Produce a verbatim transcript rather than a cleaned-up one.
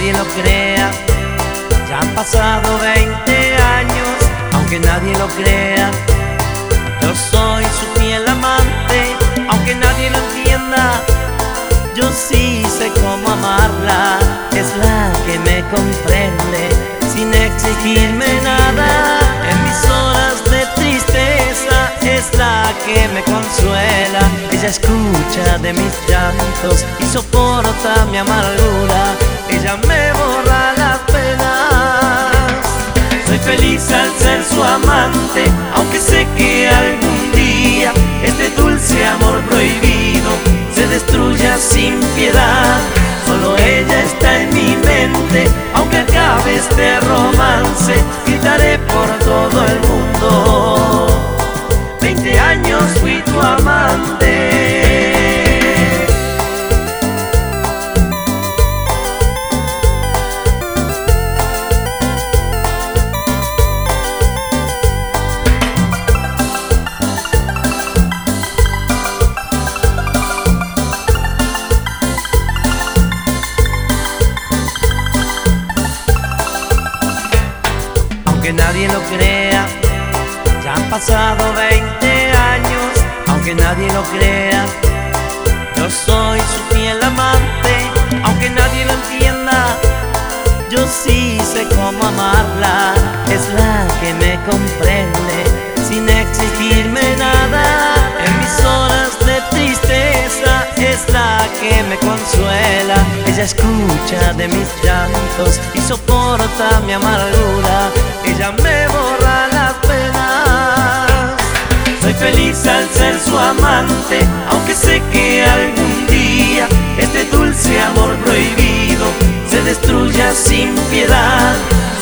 nadie lo crea, ya han pasado veinte años, aunque nadie lo crea. Yo soy su fiel amante, aunque nadie lo entienda. Yo sí sé cómo amarla, es la que me comprende sin exigirme nada. En mis horas de tristeza es la que me consuela. Ella escucha de mis llantos y soporta mi amargura. Ella me borra las penas. Soy feliz al ser su amante, aunque sé que algún día este dulce amor prohibido se destruya sin piedad. Solo ella está en mi mente, aunque acabe este romance, gritaré por todo el mundo: veinte años fui tu amante. Aunque nadie lo crea, ya han pasado veinte años, aunque nadie lo crea. Yo soy su fiel amante, aunque nadie lo entienda. Yo sí sé cómo amarla, es la que me comprende sin exigirme nada. En mis horas de tristeza es la que me consuela. Ella escucha de mis llantos y soporta mi amargura. Ella me borra las penas. Soy feliz al ser su amante, aunque sé que algún día este dulce amor prohibido se destruya sin piedad.